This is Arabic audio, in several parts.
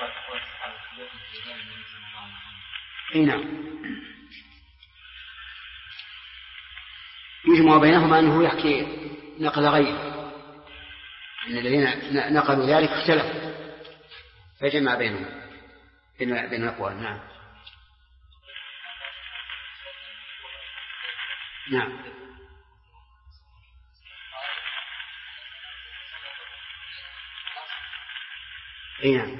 نعم. يجمع بينهما أنه يحكي نقل غيره، أن الذين نقلوا ذلك اختلفوا فجمع بينهم بين الأقوال. نعم. نعم. نعم.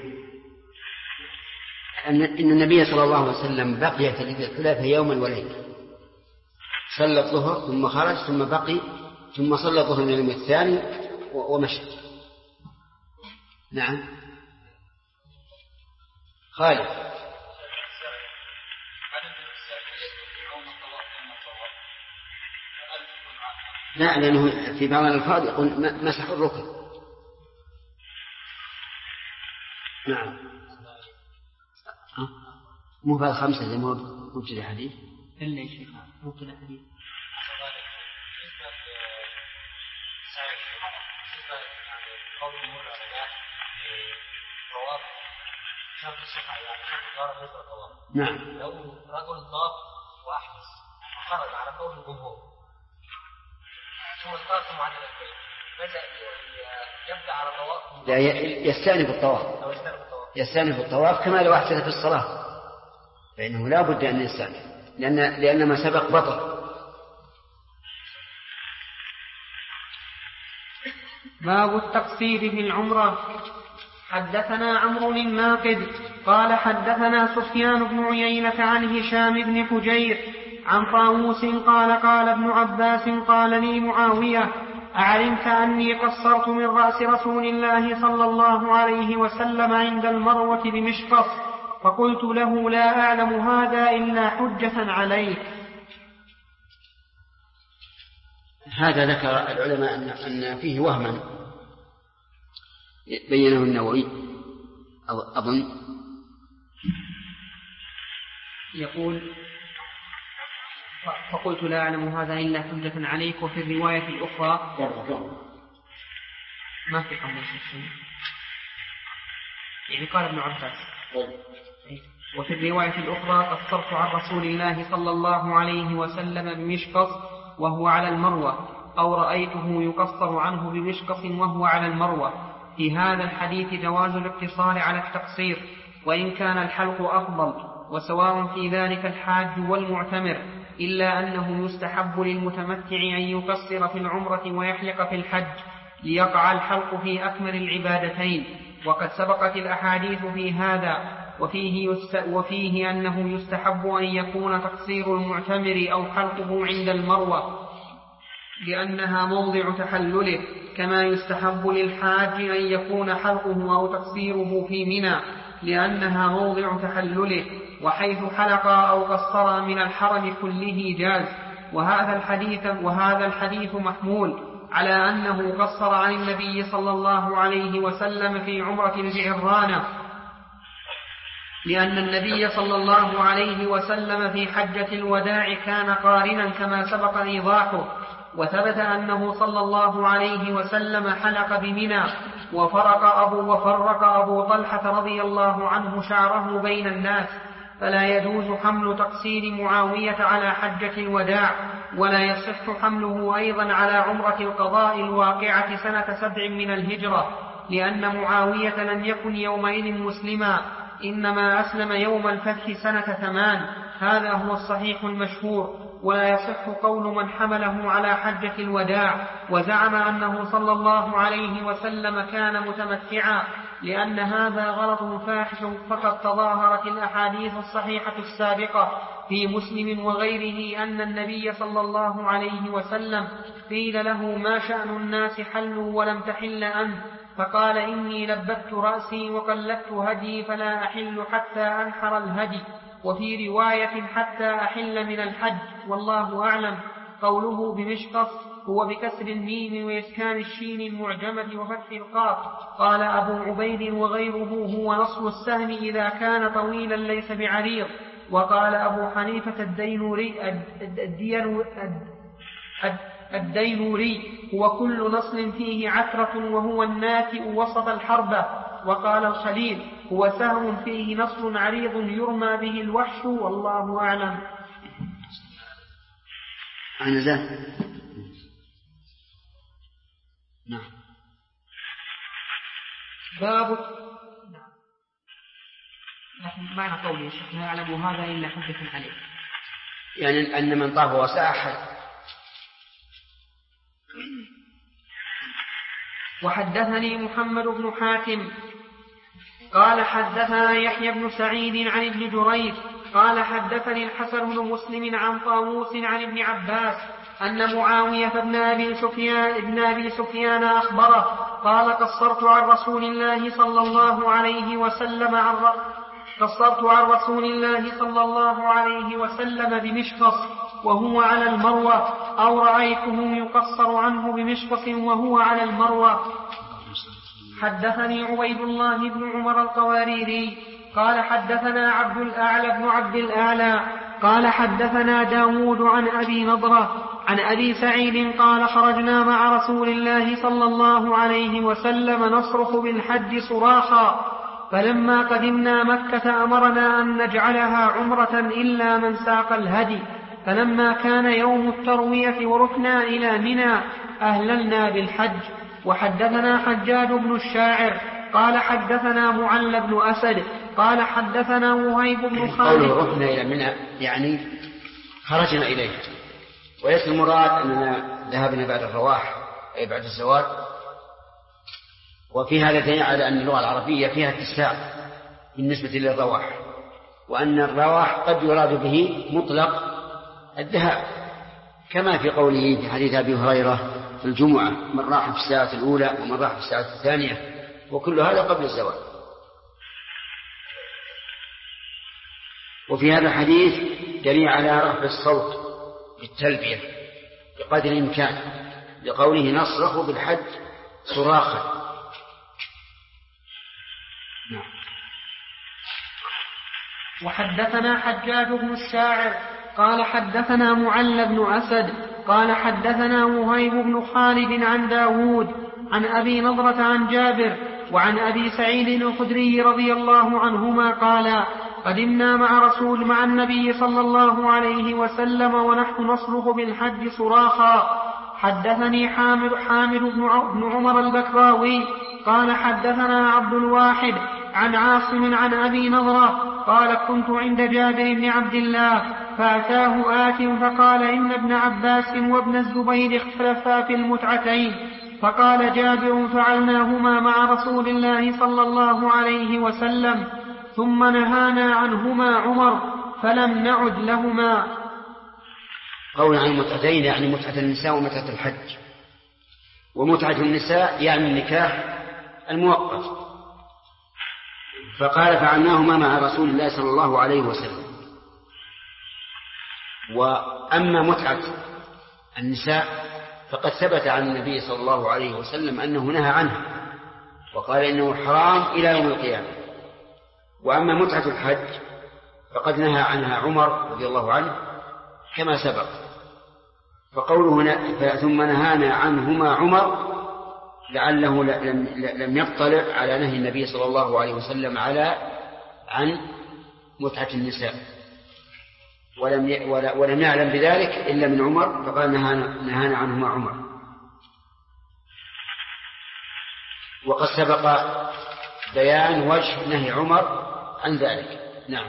أن النبي صلى الله عليه وسلم بقي في الثلاثة يوما وليلة، صلى الظهر ثم خرج ثم بقي ثم صلى الظهر من اليوم الثاني ومشى. نعم. خالد. لا، لأنه في بعض الألفاظ يقول مسح الركن. نعم. مو بعد 5 زي ما مبتدأ الحديث إلا يا شيخ مبتدأ الحديث. قول المولى طواف شرط الصحة يعني شرط الطهارة ليس الطواف. نعم. لو رجل طاف وأحدث وخرج على قول الجمهور ثم طاف معدل البيت ماذا يبدأ على طواف؟ لا، يستأنف الطواف. يستأنف الطواف كما لو أحدث في الصلاة، فإنه لا بد أن يستأنف لأن ما سبق بطل. باب التقصير في العمرة. حدثنا عمرو الناقد قال حدثنا سفيان بن عيينة عن هشام بن حجير عن طاووس قال ابن عباس قال لي معاوية أعلمت أني قصرت من رأس رسول الله صلى الله عليه وسلم عند المروة بمشقص؟ فقلت له لا أعلم هذا إلا حجة عليك. هذا ذكر العلماء أن فيه وهما بينه النووي أظن، يقول فقلت لا أعلم هذا إلا حجة عليك. وفي الرواية الأخرى ما في قبل شيء يعني قال ابن عباس. وفي الرواية الأخرى قصرت عن رسول الله صلى الله عليه وسلم بمشقص وهو على المروة، أو رأيته يقصر عنه بمشقص وهو على المروة. في هذا الحديث جواز الاقتصار على التقصير وإن كان الحلق أفضل، وسواء في ذلك الحاج والمعتمر، إلا أنه يستحب للمتمتع أن يقصر في العمرة ويحلق في الحج ليقع الحلق في أكمل العبادتين، وقد سبقت الأحاديث في هذا. وفيه أنه يستحب أن يكون تقصير المعتمر أو حلقه عند المروة لأنها موضع تحلله، كما يستحب للحاج أن يكون حلقه أو تقصيره في منى لأنها موضع تحلله، وحيث حلق أو قصر من الحرم كله جاز. وهذا الحديث محمول على أنه قصر عن النبي صلى الله عليه وسلم في عمرة الجعرانة، لأن النبي صلى الله عليه وسلم في حجة الوداع كان قارنا كما سبق إيضاحه. وثبت أنه صلى الله عليه وسلم حلق بمنى، وفرق أبو طلحة رضي الله عنه شعره بين الناس، فلا يجوز حمل تقصير معاوية على حجة الوداع، ولا يصح حمله أيضا على عمرة القضاء الواقعة سنة 7 من الهجرة، لأن معاوية لم يكن يومئذ مسلما، إنما أسلم يوم الفتح سنة 8. هذا هو الصحيح المشهور. ولا يصح قول من حمله على حجة الوداع وزعم أنه صلى الله عليه وسلم كان متمتعا، لأن هذا غلط فاحش، فقد تظاهرت الأحاديث الصحيحة السابقة في مسلم وغيره أن النبي صلى الله عليه وسلم قيل له ما شأن الناس حلوا ولم تحل أنت؟ فقال إني لبت رأسي وقلدت هدي فلا أحل حتى أنحر الهدي. وفي رواية حتى أحل من الحج، والله أعلم. قوله بمشقص هو بكسر الميم وإسكان الشين المعجمة وفتح القاف. قال أبو عبيد وغيره هو نصب السهم إذا كان طويلا ليس بعريض. وقال أبو حنيفة الدينوري هو كل نصل فيه عثرة وهو الناتئ وسط الحربة. وقال الخليل هو سهم فيه نصر عريض يرمى به الوحش والله أعلم. نعم. باب لكن معنى قولي لا يعلم هذا إلا حجة عليه، يعني أن من طاف وساح. وحدثني محمد بن حاتم قال حدثنا يحيى بن سعيد عن ابن جريج قال حدثني الحسن بن مسلم عن طاووس عن ابن عباس أن معاوية بن أبي سفيان أخبره قال قصرت عن رسول الله صلى الله عليه وسلم بمشقص وهو على المروة، أو رأيته يقصر عنه بمشقص وهو على المروة. حدثني عبيد الله بن عمر القواريري قال حدثنا عبد الأعلى بن عبد الأعلى قال حدثنا داود عن أبي نضرة عن أبي سعيد قال خرجنا مع رسول الله صلى الله عليه وسلم نصرخ بالحج صراخا، فلما قدمنا مكة أمرنا أن نجعلها عمرة إلا من ساق الهدي، فلما كان يوم التروية وركنا إلى منى أهللنا بالحج. وحدثنا حجاج بن الشاعر قال حدثنا معل بن أسد قال حدثنا وهيب بن خالد. قوله ركنا إلى منى يعني خرجنا إليه، وليس المراد أننا ذهبنا بعد الرواح أي بعد الزوال. وفي هذا دليل على أن اللغة العربية فيها اتساع بالنسبة للرواح، وأن الرواح قد يراد به مطلق الذهاب، كما في قوله في حديث أبي هريرة في الجمعة من راح في الساعة الأولى ومن راح في الساعة الثانية، وكل هذا قبل الزوال. وفي هذا الحديث دليل على رفع الصوت بالتلبية بقدر الإمكان، لقوله نصرخ بالحج صراخا. وحدثنا حجاج بن الشاعر قال حدثنا معل بن أسد قال حدثنا وهيب بن خالد عن داود عن أبي نضرة عن جابر وعن أبي سعيد الخدري رضي الله عنهما قال قدمنا مع النبي صلى الله عليه وسلم ونحن نصرخ بالحج صراخا. حدثني حامد بن عمر البكراوي قال حدثنا عبد الواحد عن عاصم عن أبي نضرة قال كنت عند جابر بن عبد الله فأتاه آت فقال إن ابن عباس وابن الزبير اختلفا في المتعتين، فقال جابر فعلناهما مع رسول الله صلى الله عليه وسلم ثم نهانا عنهما عمر فلم نعد لهما. قول عن المتعتين يعني متعة النساء ومتعة الحج، ومتعة النساء يعني النكاح المؤقت، فقال فعلناهما مع رسول الله صلى الله عليه وسلم. وأما متعة النساء فقد ثبت عن النبي صلى الله عليه وسلم أنه نهى عنها وقال إنه حرام إلى يوم القيامة. وأما متعة الحج فقد نهى عنها عمر رضي الله عنه كما سبق. فقوله هنا ثم نهانا عنهما عمر لعله لم يطلع على نهي النبي صلى الله عليه وسلم عن متعة النساء، ولم يعلم بذلك إلا من عمر، فقال نهانا عنهما عمر. وقد سبق بيان وجه نهي عمر عن ذلك. نعم.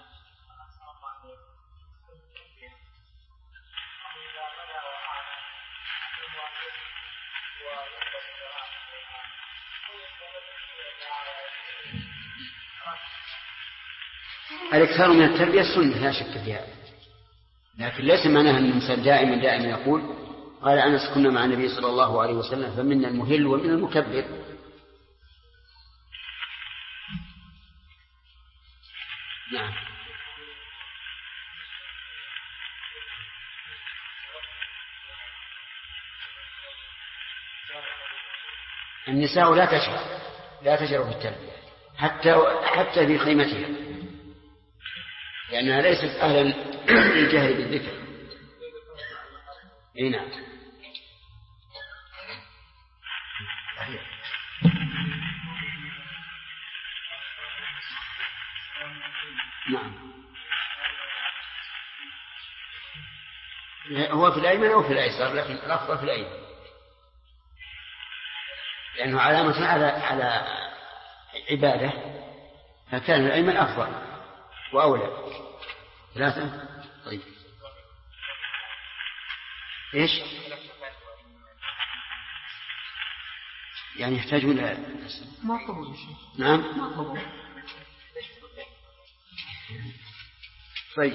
الإكثار من التربية سنة لا شك فيها، لكن ليس معناها أن الإنسان دائما يقول قال أنس كنا مع النبي صلى الله عليه وسلم فمنا المهل ومنا المكبر. نعم. النساء لا تشرع في التربية حتى في خيمتها، لأنها ليست أهلا للجهل بالذكر. نعم. نعم. هو في الأيمن أو في الأيسر، لكن الأفضل في الأيمن، لأنه علامة على عبادة، فكان الأيمن أفضل وأولى. 3. طيب إيش يعني يحتاجون ما قبول شيء؟ نعم ما قبول. طيب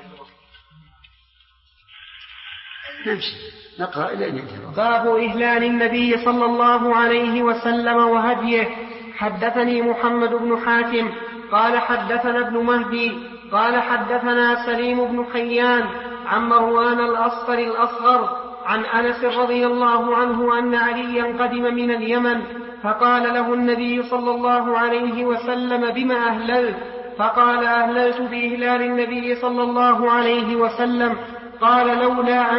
نمشي نقرأ إلى أن ينتهي. باب إهلال النبي صلى الله عليه وسلم وهديه. حدثني محمد بن حاتم قال حدثنا ابن مهدي قال حدثنا سليم بن حيان عن مروان الأصفر الأصغر عن أنس رضي الله عنه أن عليا قدم من اليمن فقال له النبي صلى الله عليه وسلم بما أهللت؟ فقال أهللت بإهلال النبي صلى الله عليه وسلم. قال لولا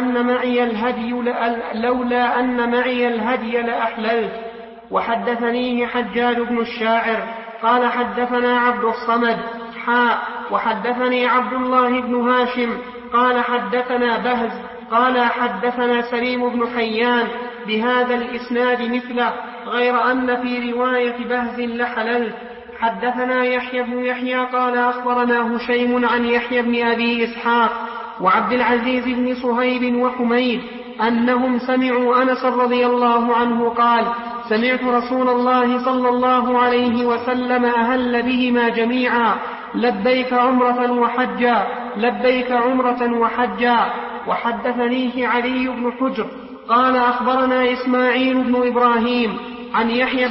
أن معي الهدي لأحللت. وحدثنيه حجاج بن الشاعر قال حدثنا عبد الصمد وحدثني عبد الله بن هاشم قال حدثنا بهز قال حدثنا سليم بن حيان بهذا الإسناد مثله غير أن في رواية بهز لحللت. حدثنا يحيى بن يحيى قال أخبرنا هشيم عن يحيى بن أبي إسحاق وعبد العزيز بن صهيب وحميد أنهم سمعوا أنس رضي الله عنه قال سمعت رسول الله صلى الله عليه وسلم أهل بهما جميعا لبيك عمرة وحجا لبيك عمرة وحجا. وحدثنيه علي بن حجر قال أخبرنا إسماعيل بن إبراهيم عن يحيى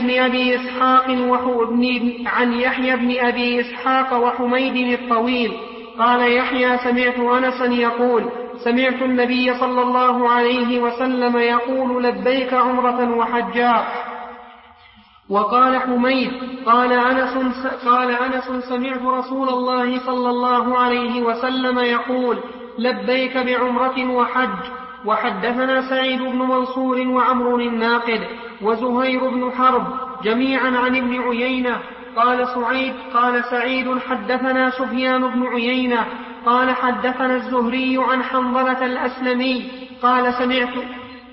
بن أبي إسحاق وحميد الطويل قال يحيى سمعت أنسا يقول سمعت النبي صلى الله عليه وسلم يقول لبيك عمرة وحجا. وقال حميد قال أنس سمعت رسول الله صلى الله عليه وسلم يقول لبيك بعمرة وحج. وحدثنا سعيد بن منصور وعمر الناقد وزهير بن حرب جميعا عن ابن عيينة قال سعيد حدثنا سفيان بن عيينة قال حدثنا الزهري عن حنظلة الأسلمي قال سمعت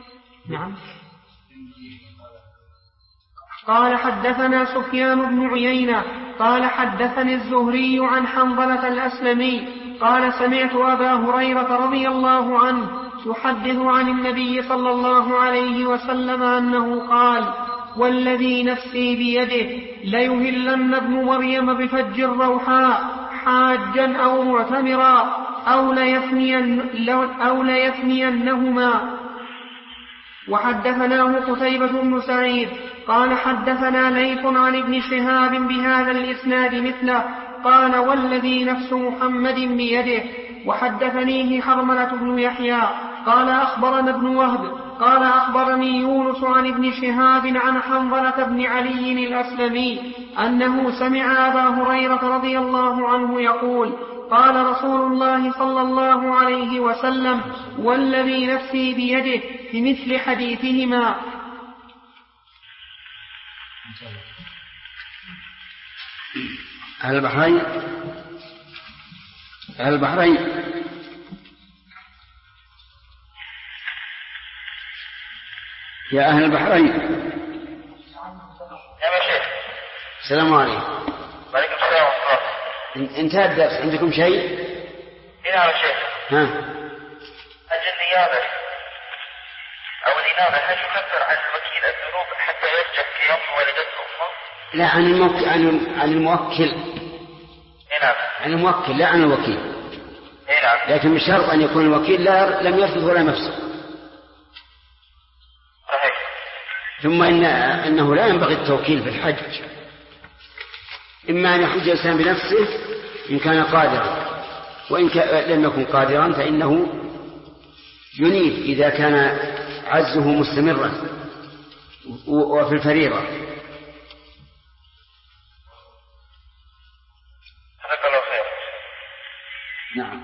قال حدثنا سفيان بن عيينة قال حدثني الزهري عن حنظلة الأسلمي قال سمعت أبا هريرة رضي الله عنه يحدث عن النبي صلى الله عليه وسلم أنه قال والذي نفسي بيده ليهلن ابن مريم بفج الروحاء حاجا أو معتمرا أو ليثنينهما. وحدثناه قتيبة بن سعيد قال حدثنا ليث عن ابن شهاب بهذا الإسناد مثله قال والذي نفس محمد بيده. وحدثنيه حرملة بن يحيى قال أخبرنا ابن وهب قال أخبرني يونس عن ابن شهاب عن حنظلة بن علي الأسلمي أنه سمع أبا هريرة رضي الله عنه يقول قال رسول الله صلى الله عليه وسلم والذي نفسي بيده بمثل حديثهما. أهل البحرين يا أهل البحرين يا شيخ السلام عليكم. وعليكم السلام ورحمة الله. انتهى الدرس، عندكم شيء؟ نعم يا شيخ. أجل نيابة أو الإمامة هل يكفر عن الوكيل الذنوب حتى يرجع في يوم ولدته أمه؟ لا، عن الموكل. نعم. عن الموكل لا عن الوكيل. نعم. لكن بشرط أن يكون الوكيل لم يرفض ولا مفسد. صحيح. ثم إنه لا ينبغي التوكيل في الحج، إما أن يحج الإنسان بنفسه إن كان قادرا، وإن لم يكن قادرا فإنه ينيب إذا كان عجزه مستمرا وفي الفريضة. جزاك الله خير. نعم.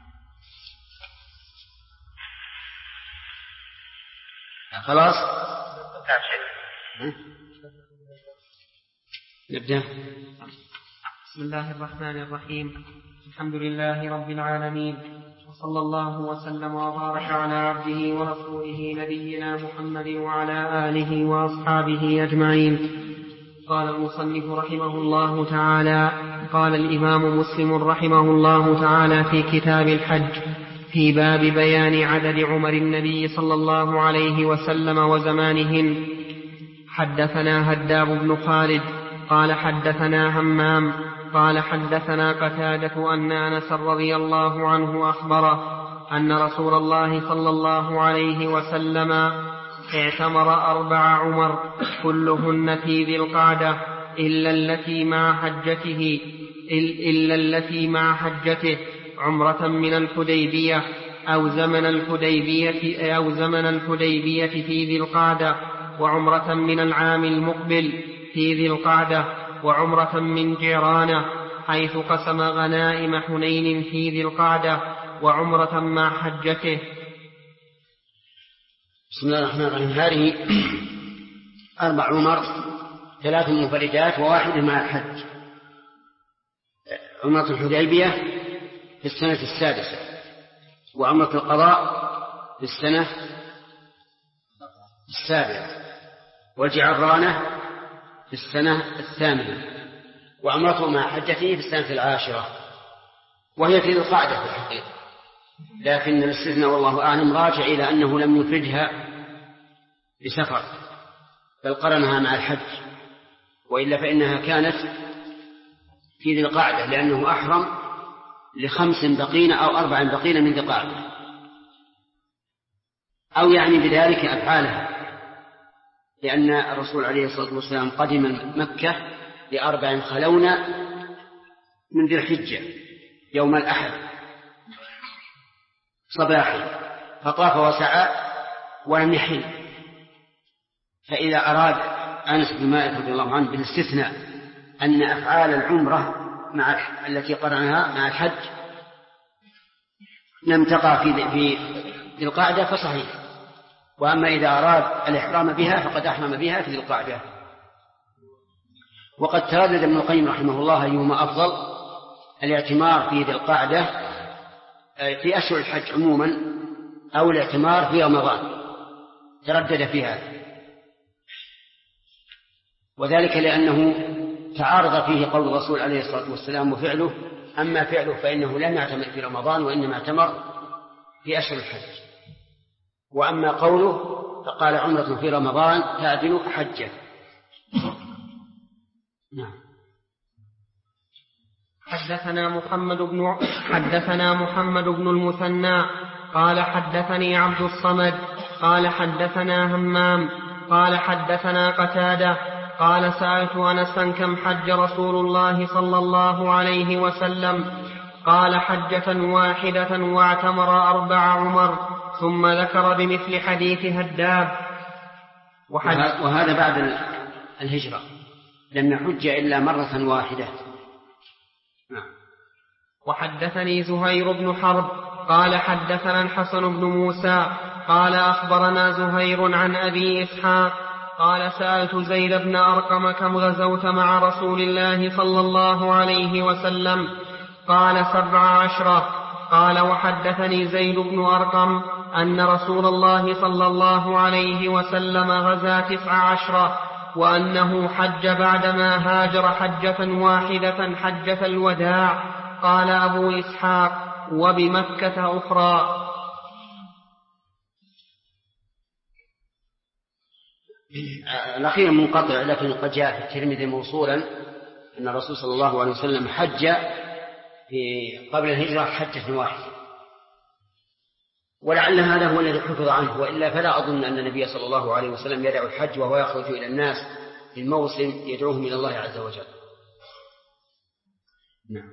خلاص نعم شيخ. نبدأ. بسم الله الرحمن الرحيم. الحمد لله رب العالمين، وصلى الله وسلم وبارك على عبده ورسوله نبينا محمد وعلى آله وأصحابه أجمعين. قال المصنف رحمه الله تعالى: قال الإمام مسلم رحمه الله تعالى في كتاب الحج في باب بيان عدد عمر النبي صلى الله عليه وسلم وزمانهن: حدثنا هداب بن خالد قال حدثنا همام قال حدثنا قتادة أن أنس رضي الله عنه أخبره أن رسول الله صلى الله عليه وسلم اعتمر 4 عمر كلهن في ذي القعدة إلا التي مع حجته عمرة من الحديبية أو زمن الحديبية في ذي القعدة، وعمرة من العام المقبل في ذي القعدة، وعمرة من جيرانه حيث قسم غنائم حنين في ذي القعدة، وعمرة مع حجته. بسم الله الرحمن الرحيم. هذه 4 عمر، 3 منفردات و1 مع الحج. عمرة الحديبية في السنة 6، وعمرة القضاء في السنة 7، والجعرانة في السنة 8، وعمرته مع حجته في السنة 10، وهي في ذي القعدة في الحقيقة، لكن الاستثناء والله أعلم راجع إلى أنه لم يفردها بسفر بل قرنها مع الحج، وإلا فإنها كانت في ذي القعدة لأنه أحرم ل5 بقين أو 4 بقين من ذي القعدة، أو يعني بذلك أفعالها، لأن الرسول عليه الصلاة والسلام قدم مكة ل4 خلون من ذي الحجة يوم الأحد صباحا، فطاف وسعى ولم يحل. فإذا أراد أنس بن مالك رضي الله عنه بالاستثناء أن أفعال العمرة التي قرنها مع الحج لم تقع في ذي القعدة فصحيح، وأما إذا أراد الإحرام بها فقد أحرم بها في ذي القعدة. وقد تردد ابن القيم رحمه الله أيهما أفضل، الاعتمار في ذي القعدة في أشهر الحج عموما أو الاعتمار في رمضان، تردد في هذا، وذلك لأنه تعارض فيه قول الرسول عليه الصلاة والسلام وفعله. أما فعله فإنه لم يعتمر في رمضان وإنما اعتمر في أشهر الحج، وأما قوله فقال عمرة في رمضان تعدل حجة. نعم. حدثنا محمد بن المثنى قال حدثني عبد الصمد قال حدثنا همام قال حدثنا قتادة قال سألت أنسا كم حج رسول الله صلى الله عليه وسلم؟ قال حجة واحدة واعتمر 4 عمر، ثم ذكر بمثل حديث هداب. وهذا بعد الهجرة، لم يحج إلا مرة واحدة. وحدثني زهير بن حرب قال حدثنا الحسن بن موسى قال أخبرنا زهير عن أبي إسحاق قال سألت زيد بن أرقم كم غزوت مع رسول الله صلى الله عليه وسلم؟ قال 17. قال وحدثني زيد بن أرقم أن رسول الله صلى الله عليه وسلم غزا 19، وأنه حج بعدما هاجر حجة واحدة حجة الوداع. قال أبو إسحاق وبمكة أخرى. الأخير منقطع، لكن قد جاء في الترمذي موصولا أن الرسول صلى الله عليه وسلم حج قبل الهجرة حجة واحدة، ولعل هذا هو الذي حفظ عنه، وإلا فلا أظن أن النبي صلى الله عليه وسلم يدعو الحج وهو يخرج إلى الناس في الموسم يدعوهم إلى الله عز وجل. نعم.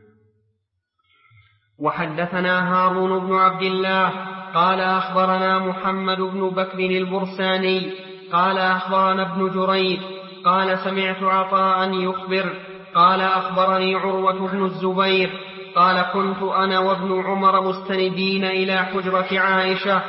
وحدثنا هارون بن عبد الله قال أخبرنا محمد بن بكر البرساني قال أخبرنا ابن جريج قال سمعت عطاء يخبر قال أخبرني عروة بن الزبير قال كنت أنا وابن عمر مستندين إلى حجرة عائشة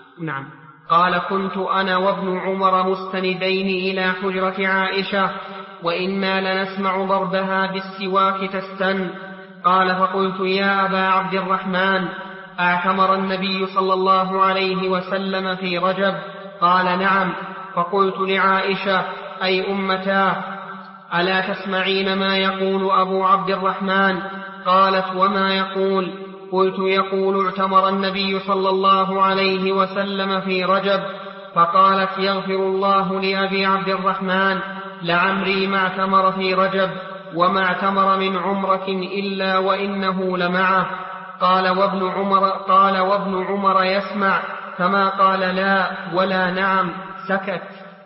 قال كنت أنا وابن عمر مستندين إلى حجرة عائشة وإنا لنسمع ضربها بالسواك تستن. قال فقلت يا أبا عبد الرحمن أعتمر النبي صلى الله عليه وسلم في رجب؟ قال نعم. فقلت لعائشة أي أمتاه ألا تسمعين ما يقول أبو عبد الرحمن؟ قالت وما يقول؟ قلت يقول اعتمر النبي صلى الله عليه وسلم في رجب. فقالت يغفر الله لأبي عبد الرحمن لعمري ما اعتمر في رجب وما اعتمر من عمرة إلا وإنه لمعه. قال وابن عمر يسمع فما قال لا ولا نعم، سكت.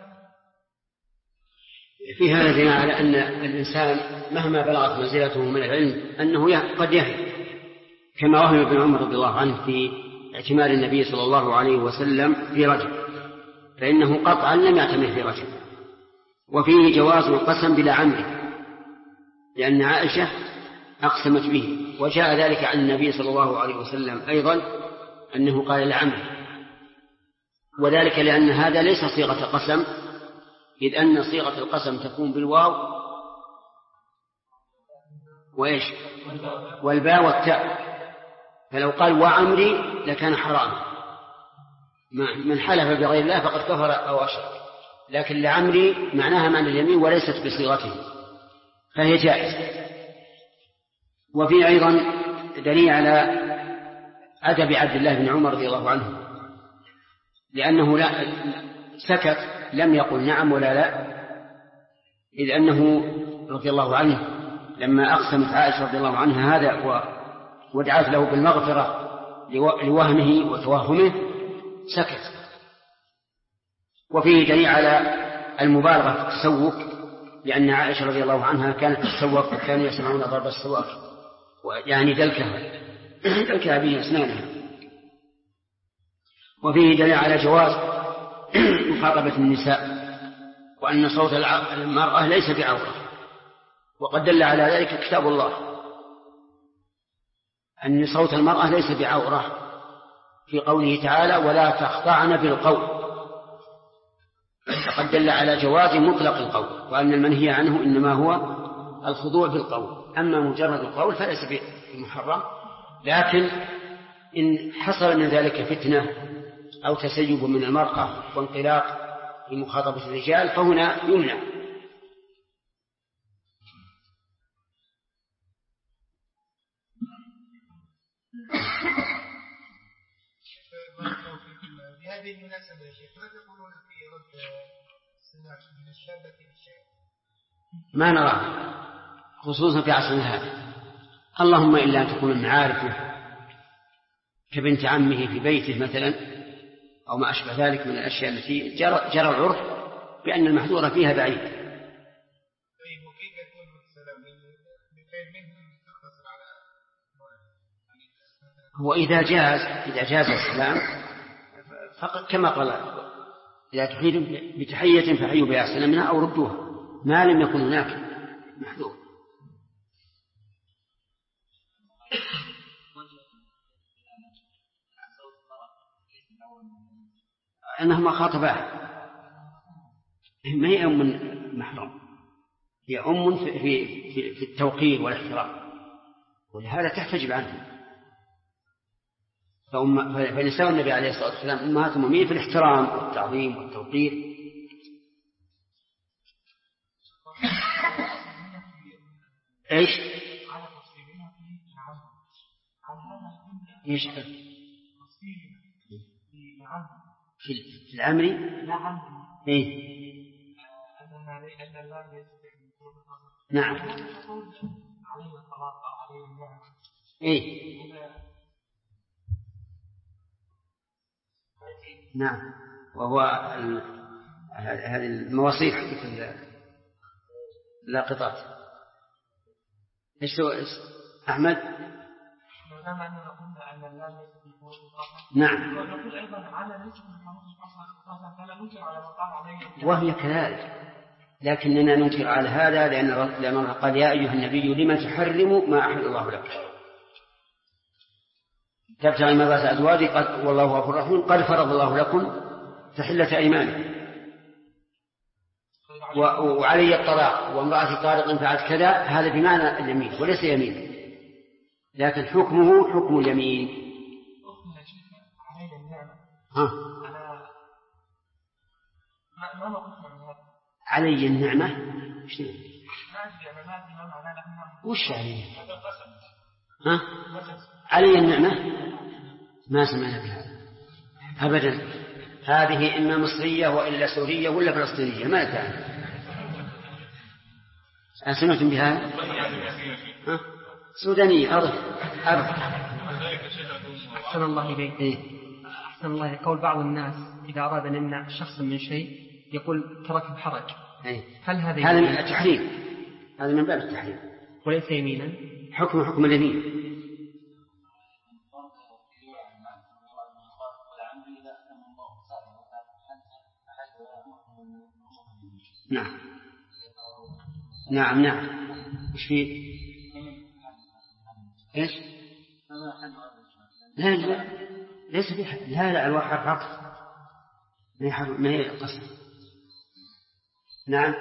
في هذا دليل على أن الإنسان مهما بلغت منزلته من العلم أنه قد يهم، كما وهم ابن عمر رضي الله عنه في اعتمار النبي صلى الله عليه وسلم في رجب، فإنه قطعا لم يعتمر في رجب. وفيه جواز القسم بلا عمد، لأن عائشة أقسمت به، وجاء ذلك عن النبي صلى الله عليه وسلم أيضا أنه قال لعمد، وذلك لأن هذا ليس صيغة قسم، إذ أن صيغة القسم تكون بالواو وإيش والباء والتاء، فلو قال وعمري لكان حرام، من حلف بغير الله فقد كفر أو أشرك، لكن لعمري معناها معنى اليمين وليست بصيغته فهي جائزة. وفي أيضا دليل على أدب عبد الله بن عمر رضي الله عنه، لأنه لا سكت لم يقل نعم ولا لا، إذ أنه رضي الله عنه لما أقسمت عائشة رضي الله عنها هذا ودعت له بالمغفرة لوهمه وتوهمه سكت. وفيه دليل على المبالغة في التسوق، لأن عائشة رضي الله عنها كانت تتسوق وكانوا يسمعون ضرب السواك، يعني دلكها بأسنانها. وفيه دليل على جواز مخاطبة النساء، وأن صوت المرأة ليس بعورة، وقد دل على ذلك كتاب الله أن صوت المرأة ليس بعورة في قوله تعالى ولا تخضعن بالقول، فقد دل على جواز مطلق القول، وأن المنهي عنه إنما هو الخضوع بالقول، أما مجرد القول فليس بمحرم. لكن إن حصل من ذلك فتنة أو تسيب من المرأة وانطلاق في مخاطبة الرجال فهنا يمنع. بهذه المناسبة يا شيخ ما تقولون في رد السماع من الشابة للشاب؟ ما نرى خصوصا في عصرنا هذا، اللهم إلا أن تكون معارفه كبنت عمه في بيته مثلا أو ما أشبه ذلك من الأشياء التي جرى العرف بأن المحذور فيها بعيد. وكيف يكون السلام بخير منه تقتصر على هو إذا جاز السلام فقط كما قال إذا تحييتم بتحية فحيوا بها أحسن منها أو ردوها ما لم يكن هناك محذور. أنهما خاطباه، ما هي أم محرم، هي أم في التوقير والاحترام، ولهذا تحتجب عنه. فنساء النبي عليه الصلاة والسلام أمهات المؤمنين في الاحترام والتعظيم والتوقير. إيش؟ إيش؟ في العمري؟ إيه؟ نعم. إيه؟ نعم. وهو هذه المواصيل في اللاقطات. إيش أحمد؟ نعم. وهي كذلك، لكننا ننكر على هذا لأن الله قال يا أيها النبي لما تحرم ما أحل الله لك تبتغي مرضات أزواجك والله غفور رحيم قد فرض الله لكم تحلة أيمانكم. وعلي الطلاق وامرأة طارق فعلت كذا، هذا بمعنى اليمين وليس يمين، لكن حكمه حكم اليمين. علي النعمة وش علي؟ علي النعمة ما سمعنا بها أبدا. هذه إما مصرية وإلا سورية ولا فلسطينية، ما تعرف. سمعتم بها؟ سودانية أرض. أحسن الله إليك. أحسن الله إليك. قول بعض الناس إذا أراد أن يمنع شخص من شيء يقول ترك بحرج. هل هذا من التحريم؟ هذا من باب التحريم وليس يمينا. حكم اليمين. نعم ايش فيه؟ ايش؟ لا ليس في حد. لا الواحد عطف ما هي القصد. نعم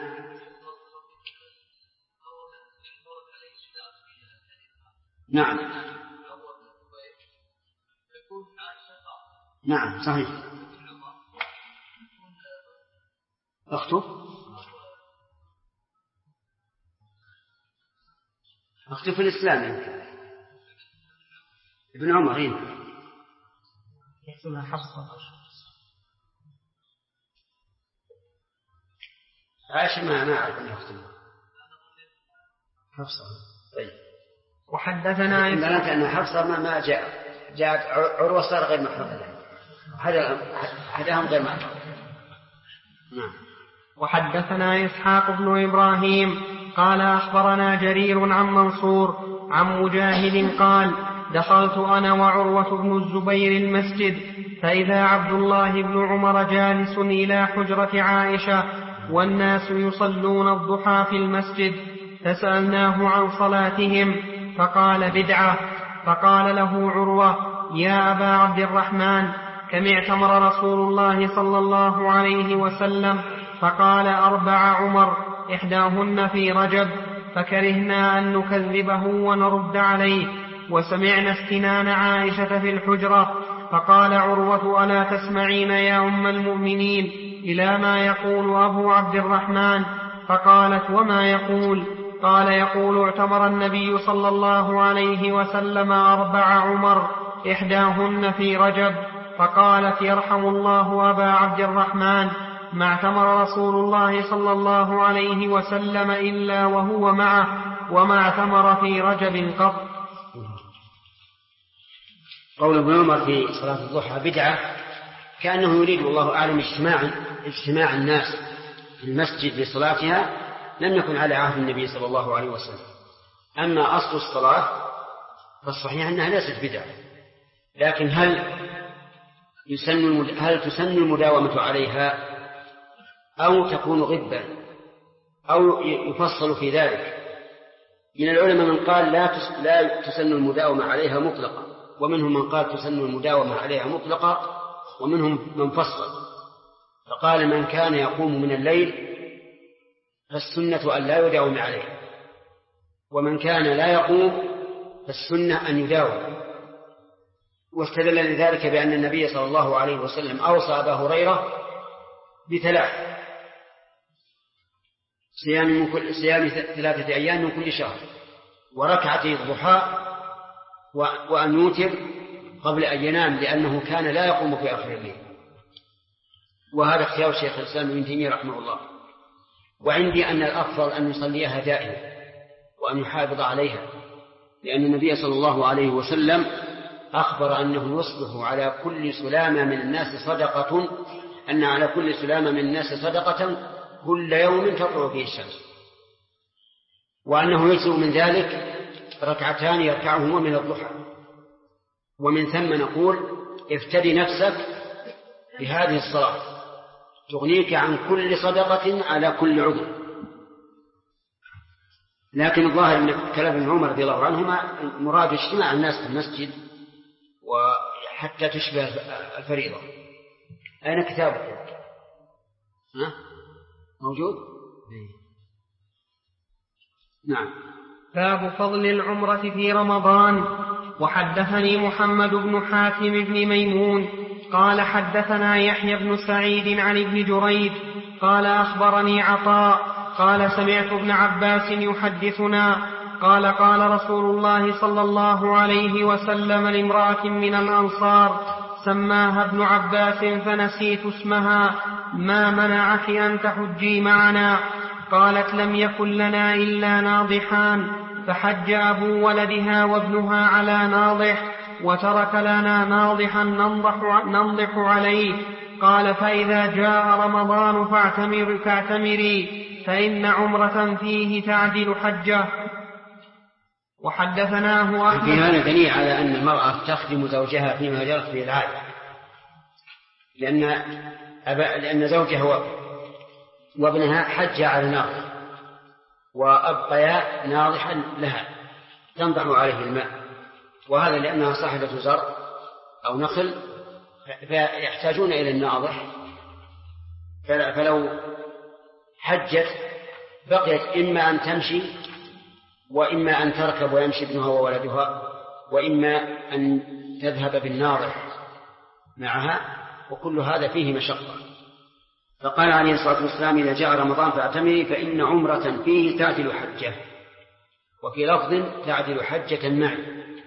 صحيح. أخته في الإسلام يمكن. ابن عمر يحسبها حفصة. عائشة ما أعرف أن أخته حفصة. طيب. وحدثنا أن حفصة ما جاءت عروة صار غير محرم لها. هذاهم غير محرم. نعم. وحدثنا إسحاق بن إبراهيم قال أخبرنا جرير عن منصور عن مجاهد قال دخلت أنا وعروة بن الزبير المسجد فإذا عبد الله بن عمر جالس إلى حجرة عائشة والناس يصلون الضحى في المسجد فسألناه عن صلاتهم فقال بدعة. فقال له عروة يا أبا عبد الرحمن كم اعتمر رسول الله صلى الله عليه وسلم؟ فقال 4 عمر إحداهن في رجب فكرهنا أن نكذبه ونرد عليه وسمعنا استنان عائشة في الحجرة. فقال عروة ألا تسمعين يا أم المؤمنين إلى ما يقول أبو عبد الرحمن؟ فقالت وما يقول؟ قال يقول اعتمر النبي صلى الله عليه وسلم 4 عمر إحداهن في رجب. فقالت يرحم الله أبا عبد الرحمن ما اعتمر رسول الله صلى الله عليه وسلم إلا وهو معه وما اعتمر في رجب قط. قول ابن عمر في صلاة الضحى بدعة كأنه يريد والله أعلم اجتماع الناس في المسجد لصلاتها لم يكن على عهد النبي صلى الله عليه وسلم. أما أصل الصلاة فالصحيح أنها ليست بدعة، لكن هل تسن المداومة عليها أو تكون غبا أو يفصل في ذلك؟ من العلماء من قال لا تسن المداومة عليها مطلقا، ومنهم من قال تسن المداومة عليها مطلقا، ومنهم من فصل فقال من كان يقوم من الليل فالسنة أن لا يداوم عليه، ومن كان لا يقوم فالسنة أن يداوم. واستدل لذلك بأن النبي صلى الله عليه وسلم أوصى أبا هريرة ب3 صيام 3 أيام من كل شهر، وركعتي الضحى، وأن يوتر قبل أن ينام لأنه كان لا يقوم في آخر الليل. وهذا اختيار شيخ الإسلام ابن تيمية رحمه الله. وعندي أن الأفضل أن يصليها دائما وأن يحافظ عليها، لأن النبي صلى الله عليه وسلم أخبر أنه يصبح على كل سلامة من الناس صدقة، أن على كل سلامة من الناس صدقة كل يوم تطلع فيه الشمس، وأنه يجزئ من ذلك 2 يركعهما من الضحى. ومن ثم نقول افتدي نفسك بهذه الصلاة تغنيك عن كل صدقة على كل عضو. لكن الظاهر أن كلام ابن عمر رضي الله عنهما مراد اجتماع الناس في المسجد وحتى تشبه الفريضة. أين كتابك؟ موجود؟ نعم. باب فضل العمرة في رمضان. وحدثني محمد بن حاتم بن ميمون قال حدثنا يحيى بن سعيد عن ابن جريج قال أخبرني عطاء قال سمعت ابن عباس يحدثنا قال قال رسول الله صلى الله عليه وسلم لامرأة من الأنصار سماها ابن عباس فنسيت اسمها: ما منعك أن تحجي معنا؟ قالت: لم يكن لنا إلا ناضحان، فحج أبو ولدها وابنها على ناضح، وترك لنا ناضحا ننضح عليه. قال: فإذا جاء رمضان فاعتمري، فإن عمرة فيه تعدل حجة. وحدثناه أحمد. في هذا دليل على أن المرأة تخدم زوجها فيما جرت به العادة، لأن زوجها وابنها حج على ناضح وأبقيا ناضحا لها تنضح عليه الماء، وهذا لأنها صاحبة زرع أو نخل فيحتاجون إلى الناضح، فلو حجت بقيت إما أن تمشي وإما أن تركب ويمشي ابنها وولدها، وإما أن تذهب بالناضح معها، وكل هذا فيه مشقة. فقال عليه الصلاة والسلام: إذا جاء رمضان فاعتمري، فإن عمرة فيه تعدل حجة، وفي لفظ تعدل حجة معي.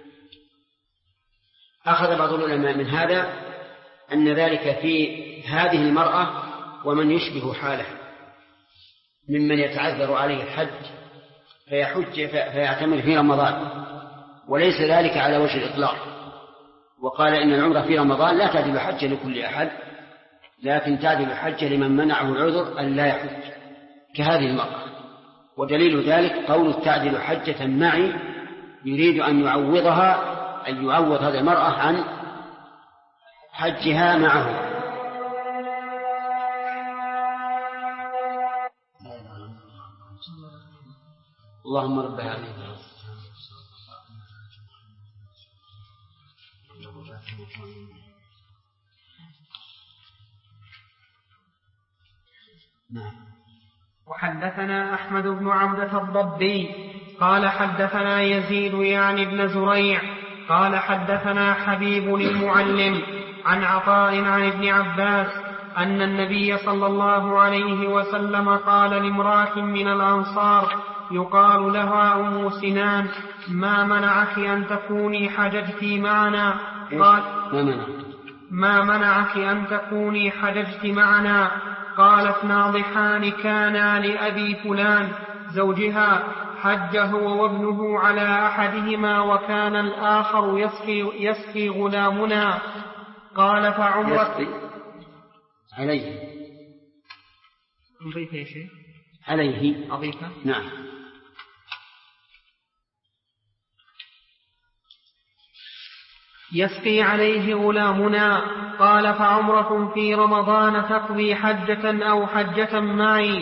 أخذ بعض العلماء من هذا أن ذلك في هذه المرأة ومن يشبه حاله ممن يتعذر عليه الحج فيعتمر في رمضان، وليس ذلك على وجه الإطلاق. وقال إن العمرة في رمضان لا تعدل حجة لكل أحد، لكن تعدل حجة لمن منعه العذر أن لا يحج كهذه المرأة. ودليل ذلك قول تعدل حجة معي، يريد أن يعوض هذه المرأة عن حجها معه. اللهم رب هذه وحدثنا أحمد بن عبدة الضبي قال حدثنا يزيد يعني بن زريع قال حدثنا حبيب المعلم عن عطاء عن ابن عباس أن النبي صلى الله عليه وسلم قال لامرأة من الأنصار يقال لها أم سنان: ما منعك أن تكوني حججت معنا؟ قال: ما منعك أن تكوني حججت معنا؟ قالت: ناضحان كانا لأبي فلان زوجها، حج هو وابنه على أحدهما وكان الآخر يسقي غلامنا. قال: فعمرت عليه أضيف يا شيخ عليه أضيف نعم يسقي عليه غلامنا. قال: فعمرة في رمضان تقضي حجة أو حجة معي.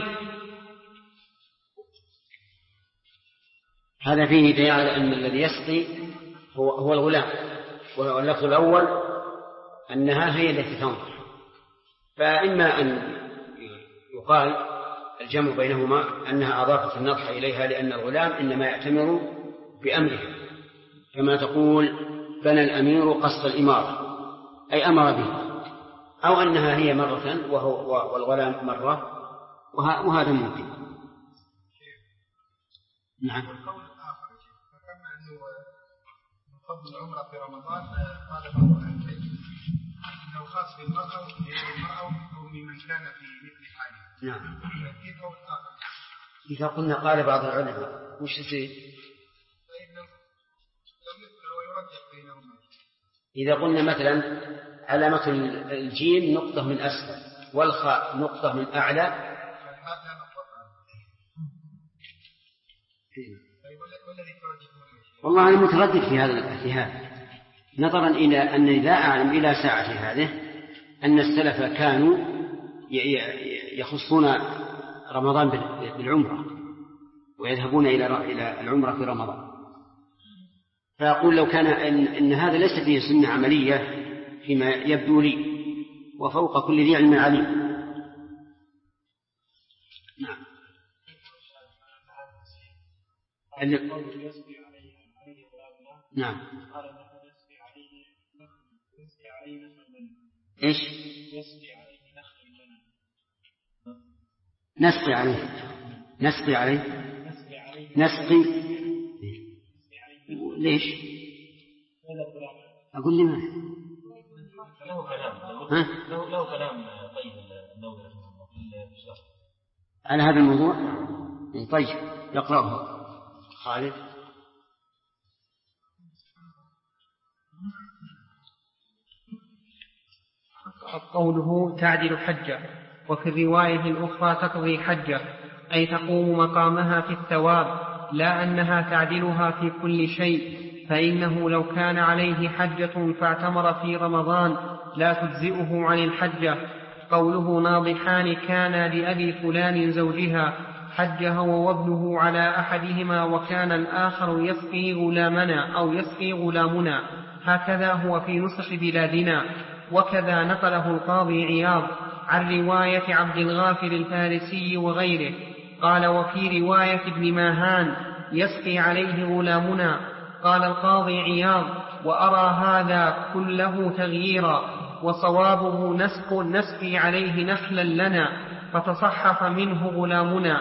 هذا فيه دليل على أن الذي يسقي هو الغلام، واللفظ الأول أنها هي التي تنضح، فإما أن يقال الجمع بينهما أنها أضافت النضح إليها لأن الغلام إنما يأتمر بأمرها، كما تقول: بنى الأمير قصد الإمارة، أي أمر به، أو أنها هي مرة والغلام مرة، وهذا ممكن. نعم. والقول الآخر فكما أنه من فضل العمرة في رمضان قال بعض أهل العلم أنه خاص بالمرأة أو بمن كان في مثل حاله. نعم. في قول آخر إذا قلنا قال بعض العلماء وش يصير؟ إذا قلنا مثلا علامة الجيم نقطة من أسفل والخاء نقطة من أعلى، والله أنا متردد في هذا نظرا إلى أنني لا أعلم إلى ساعة هذه أن السلف كانوا يخصون رمضان بالعمرة ويذهبون إلى العمرة في رمضان. فأقول لو كان إن هذا ليس فيه سنة عملية فيما يبدو لي، وفوق كل ذي علم عليم. نعم. نعم. إيش؟ نسقي عليه نسقي. ليش؟ أقول لي ما له كلام طيب النووي على هذا الموضوع. طيب يقرأه خالد. قوله تعدل حجة، وفي الرواية الأخرى تقضي حجة، أي تقوم مقامها في الثواب، لا أنها تعدلها في كل شيء، فإنه لو كان عليه حجة فاعتمر في رمضان لا تجزئه عن الحجة. قوله ناضحان كان لأبي فلان زوجها حجها ووبله على أحدهما وكان الآخر يسقي غلامنا أو يسقي غلامنا، هكذا هو في نسخ بلادنا. وكذا نقله القاضي عياض عن رواية عبد الغافر الفارسي وغيره. قال وفي رواية ابن ماهان يسقي عليه غلامنا. قال القاضي عياض وأرى هذا كله تغييرا، وصوابه نسقي عليه نخلا لنا فتصحف منه غلامنا.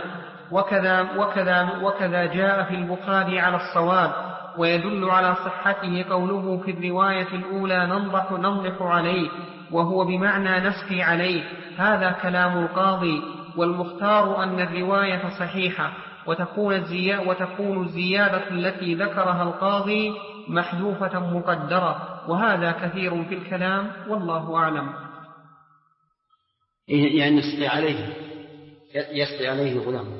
وكذا جاء في البخاري على الصواب، ويدل على صحته قوله في الرواية الأولى ننضح عليه، وهو بمعنى نسقي عليه. هذا كلام القاضي، والمختار أن الرواية صحيحة، وتكون الزيادة التي ذكرها القاضي محذوفة مقدرة، وهذا كثير في الكلام والله أعلم. يعني يسقي عليه غلام.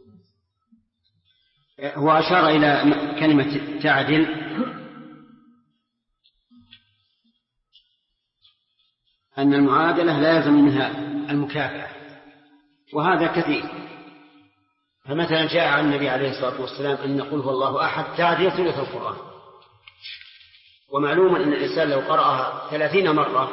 هو أشار إلى كلمة تعدل أن المعادلة لا يلزم منها المكافأة، وهذا كثير. فمثلا جاء عن النبي عليه الصلاة والسلام أن نقول هو الله أحد تعدل ثلث القرآن، ومعلوم أن الإنسان لو قرأها 30 مرة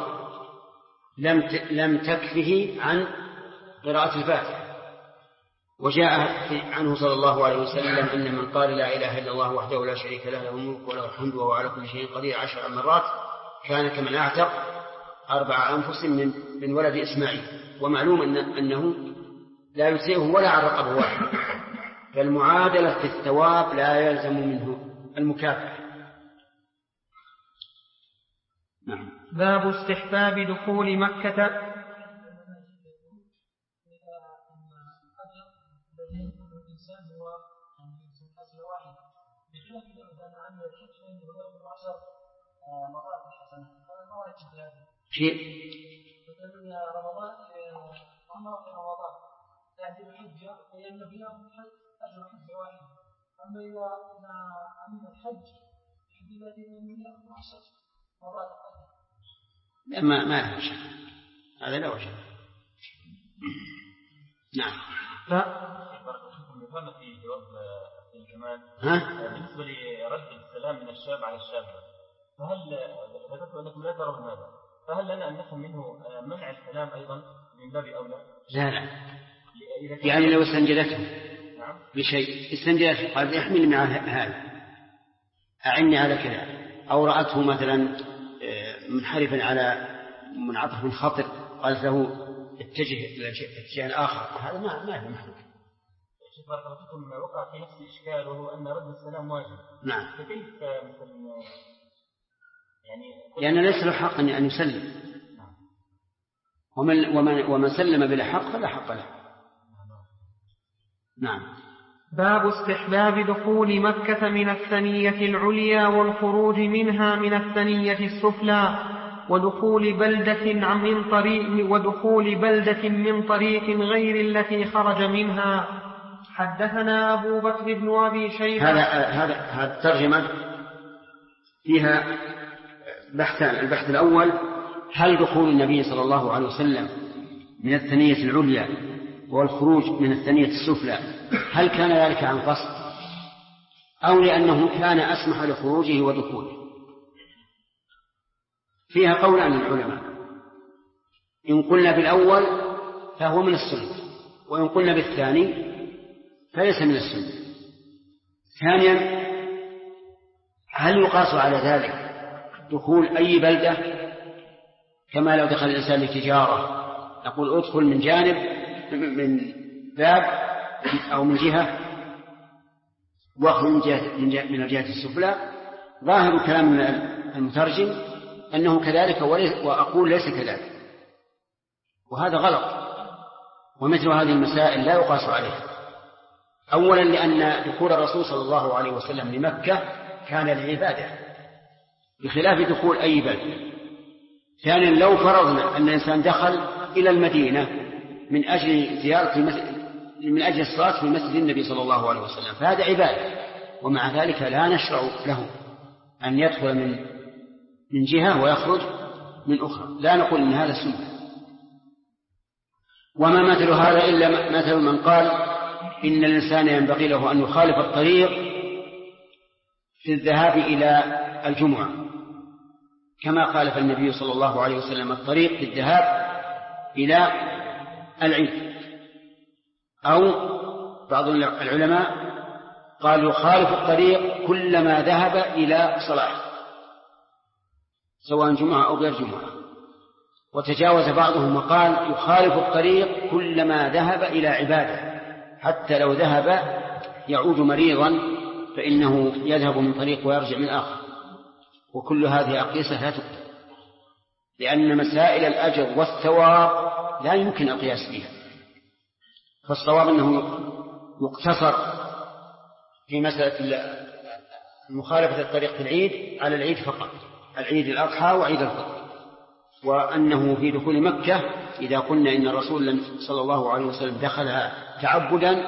لم تكفه عن قراءة الفاتحة. وجاء عنه صلى الله عليه وسلم إن من قال لا إله إلا الله وحده لا شريك له له الملك وله الحمد وهو على كل شيء قدير 10 مرات كان كمن أعتق 4 أنفس من ولد إسماعيل. ومعلوم أنه لا يسيئه ولا عن رقبه واحد، فالمعادلة في الثواب لا يلزم منه المكافأة. نعم. باب استحباب دخول مكة. شيء مثلا رمضان عمره في رمضان تعديل الحجة لأن فيها أجر حجة واحدة. أما إذا عمل الحج حديث من 10 مرات ما له شيء، هذا لا وجه. نعم. في جواب الكمال بالنسبة لرد السلام من الشاب على الشاب، فهل ذكرت أنكم لا ترون هذا، فهل لنا أن نفهم منه منع الكلام أيضا من باب أولى؟ لا يعني لو استنجدته بشيء استنجدته قال احمل مع هذا أعني على كذا، أو رأته مثلا منحرفا على منعطف خطر قالت له اتجه إلى اتجاه آخر، هذا ما له محل. شيخ بارك الله فيكم وقع في نفس الإشكال، وهو أن رد السلام واجب. نعم. فكيف مثلا يعني لأن ليس له حق أن يسلم. ومن سلم بلا حق فلا حق له. نعم. باب استحباب دخول مكة من الثنية العليا والخروج منها من الثنية السفلى، ودخول بلدة من طريق غير التي خرج منها. حدثنا أبو بكر بن أبي شيبة. هذا الترجمة فيها بحثان. البحث الأول: هل دخول النبي صلى الله عليه وسلم من الثنية العليا والخروج من الثنية السفلى هل كان ذلك عن قصد أو لأنه كان أسمح لخروجه ودخوله؟ فيها قولان للعلماء. إن قلنا بالأول فهو من السنة، وإن قلنا بالثاني فليس من السنة. ثانيا، هل يقاس على ذلك دخول أي بلدة؟ كما لو دخل الإنسان لتجارة نقول ادخل من جانب من باب أو من جهة واخرج من الجهة السفلى. ظاهر كلام المترجم أنه كذلك وأقول ليس كذلك، وهذا غلط. ومثل هذه المسائل لا يقاس عليها. أولا لأن دخول الرسول صلى الله عليه وسلم لمكة كان لعبادة بخلاف دخول أي بلد. ثانيا، لو فرضنا أن الإنسان دخل إلى المدينة من أجل زيارة من أجل الصلاة في مسجد النبي صلى الله عليه وسلم فهذا عبادة، ومع ذلك لا نشرع له أن يدخل من جهة ويخرج من أخرى، لا نقول إن هذا سنة. وما مثل هذا إلا مثل من قال إن الإنسان ينبغي له أن يخالف الطريق في الذهاب إلى الجمعة، كما خالف النبي صلى الله عليه وسلم الطريق في الذهاب إلى العيد. أو بعض العلماء قالوا يخالف الطريق كلما ذهب إلى صلاة سواء جمعة أو غير جمعة. وتجاوز بعضهم وقال يخالف الطريق كلما ذهب إلى عبادة، حتى لو ذهب يعود مريضا فإنه يذهب من طريق ويرجع من آخر. وكل هذه أقيسة لا تقبل، لأن مسائل الأجر والثواب لا يمكن القياس فيها. فالصواب أنه يقتصر في مسألة مخالفة الطريق في العيد على العيد فقط، العيد الأضحى وعيد الفطر. وأنه في دخول مكة إذا قلنا إن الرسول صلى الله عليه وسلم دخلها تعبدا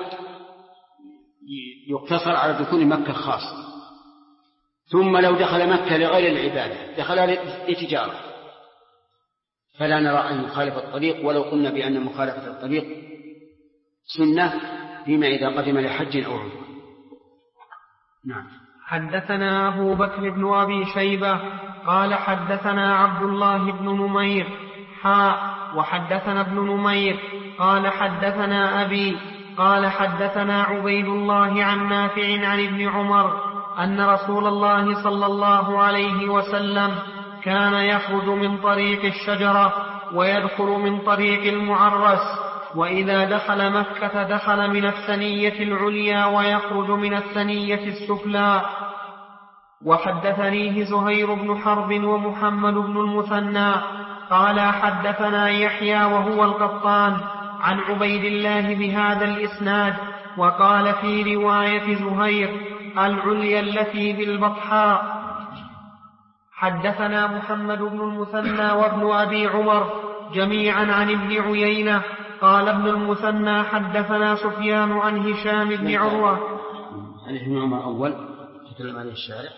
يقتصر على دخول مكة خاص. ثم لو دخل مكة لغير العبادة دخلها لتجارة فلا نرى أن يخالف الطريق، ولو قلنا بأن مخالفة الطريق سنة فيما إذا قدم لحج أو عمرة. نعم. حدثنا أبو بكر بن أبي شيبة قال حدثنا عبد الله بن نمير وحدثنا ابن نمير قال حدثنا أبي قال حدثنا عبيد الله عن نافع عن ابن عمر أن رسول الله صلى الله عليه وسلم كان يخرج من طريق الشجرة ويدخل من طريق المعرس، وإذا دخل مكة دخل من الثنية العليا ويخرج من الثنية السفلى. وحدثنيه زهير بن حرب ومحمد بن المثنى قال حدثنا يحيى وهو القطان عن عبيد الله بهذا الإسناد، وقال في رواية زهير العليا التي بالبطحاء. حدثنا محمد بن المثنى وابن أبي عمر جميعا عن ابن عيينة قال ابن المثنى حدثنا سفيان عن هشام بن عروة. عن ابن عمر أول تكلم عليه الشارع.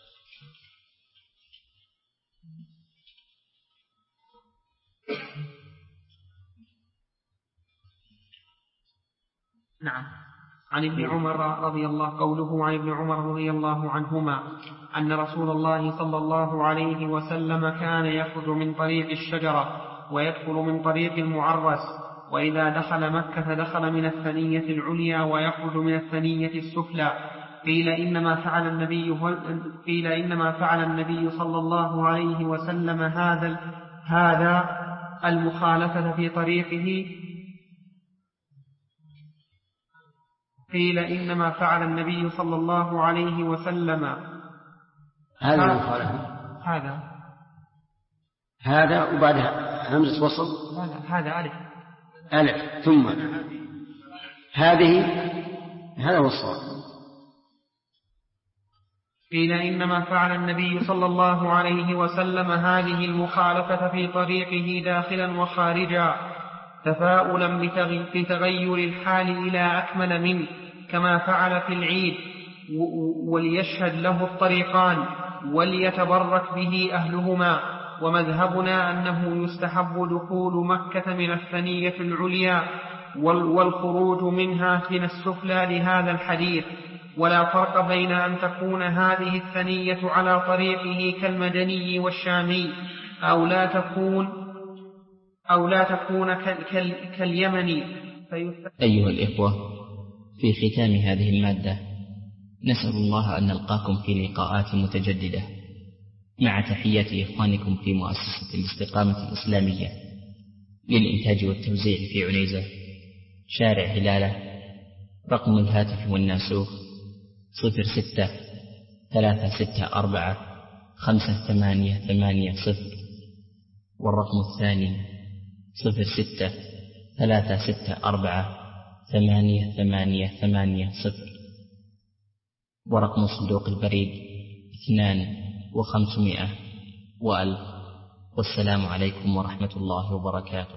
نعم. عن ابن عمر رضي الله قوله عن ابن عمر رضي الله عنهما أن رسول الله صلى الله عليه وسلم كان يخرج من طريق الشجرة ويدخل من طريق المعرس، وإذا دخل مكة دخل من الثنية العليا ويخرج من الثنية السفلى. قيل إنما فعل النبي صلى الله عليه وسلم هذا المخالفة في طريقه. قيل إنما فعل النبي صلى الله عليه وسلم هذا المخالفة هذا وبعدها همزة وصل. هذا ألف ثم هذه، هذا هو الصواب. قيل إنما فعل النبي صلى الله عليه وسلم هذه المخالفة في طريقه داخلا وخارجا تفاؤلا بتغير الحال إلى أكمل منه كما فعل في العيد، وليشهد له الطريقان وليتبرك به أهلهما. ومذهبنا أنه يستحب دخول مكة من الثنية العليا والخروج منها من السفلى لهذا الحديث، ولا فرق بين أن تكون هذه الثنية على طريقه كالمدني والشامي أو لا تكون كاليمني. أيها الإخوة، في ختام هذه المادة نسأل الله أن نلقاكم في لقاءات متجددة، مع تحيات إخوانكم في مؤسسة الاستقامة الإسلامية للإنتاج والتوزيع في عنيزة، شارع هلالة. رقم الهاتف والناسوخ 06-364-5880، والرقم الثاني 06-364-8880، ورقم صندوق البريد 2 و500 و1000. والسلام عليكم ورحمة الله وبركاته.